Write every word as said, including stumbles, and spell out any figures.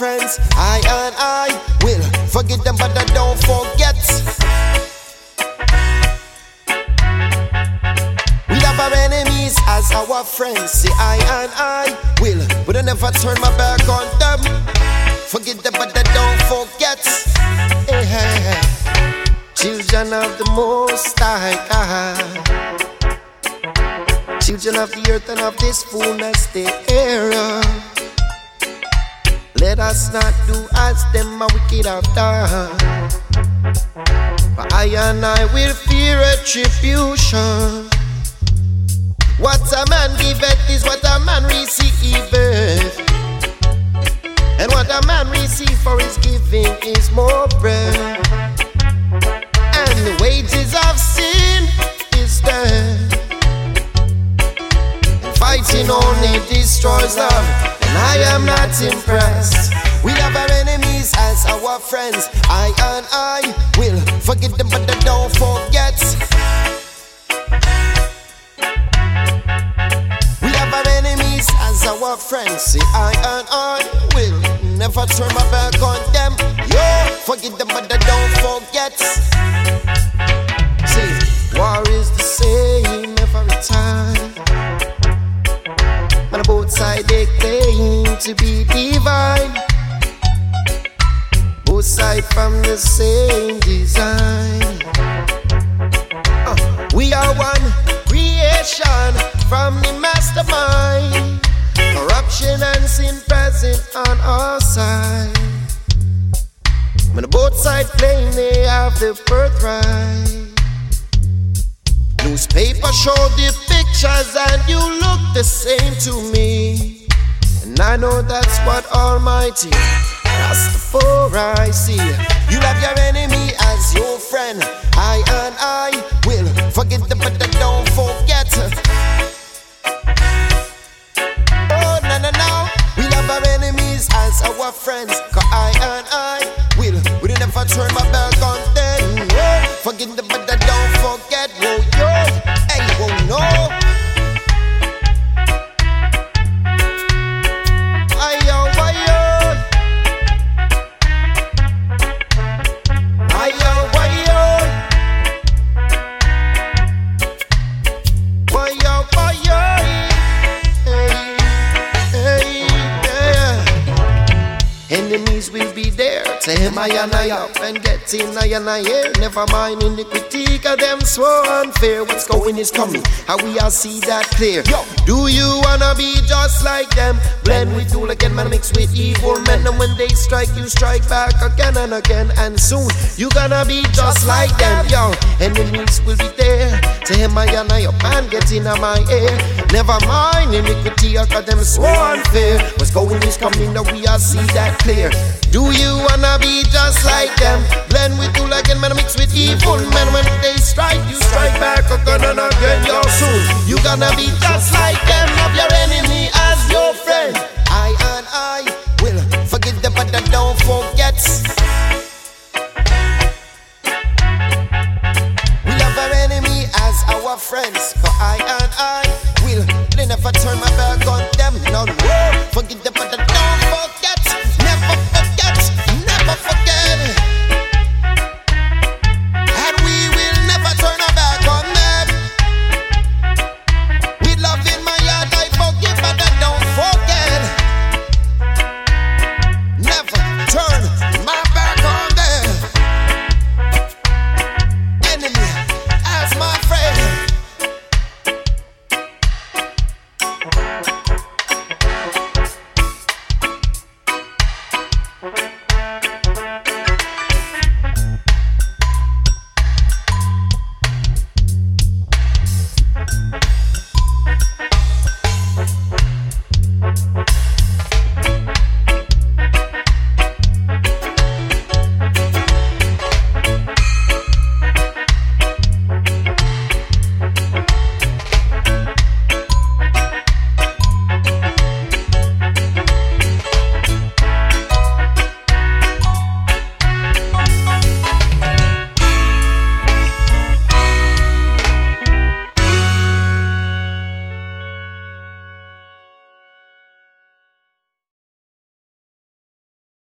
friends, I and I will forget them, but I don't forget. We have our enemies as our friends. Say I and I will, but I never turn my back on them. Forget them, but I don't forget. Hey, hey, hey. Children of the Most High God, children of the earth and of this fullness thereof. Let us not do as them a wicked have done, for I and I will fear retribution. What a man giveth is what a man receiveth, and what a man receives for his giving is more bread. And the wages of sin is death, and fighting only destroys love, and I am not impressed. We have our enemies as our friends. I and I will forget them, but I don't forget. We have our enemies as our friends. Say I and I will never turn my back on them. Yo, forget them, but I don't forget. See, war is the same every time, and both sides they claim to be divine. Both sides from the same design. uh, We are one creation from the mastermind. Corruption and sin present on our side. When both sides claim they have the birthright. Newspaper show the pictures and you look the same to me, and I know that's what Almighty Rastafari see. You have your enemy as your friend. I and I will forget them, but I don't forget. Oh, no, no, no. We have our enemies as our friends, cause I and I will, will never turn my back on them. Oh, forget them, but I don't forget. Whoa, yo, hey, whoa, no. Ayo, ayo. Ayo, ayo. Ayo, ayo. Hey, hey, yeah. Enemies will be there to him I and I up and get in I and I here. Never mind in the critique of them so unfair. What's going is coming, how we all see that clear. Yo, do you wanna be just like them? Blend with tool again, man, mix with evil men. And when they strike, you strike back again and again. And soon, you gonna be just like them. Yo, enemies will be there to him I and I up and get in my ear. Never mind iniquity of them so unfair. What's going is coming, now we all see that clear. Do you wanna be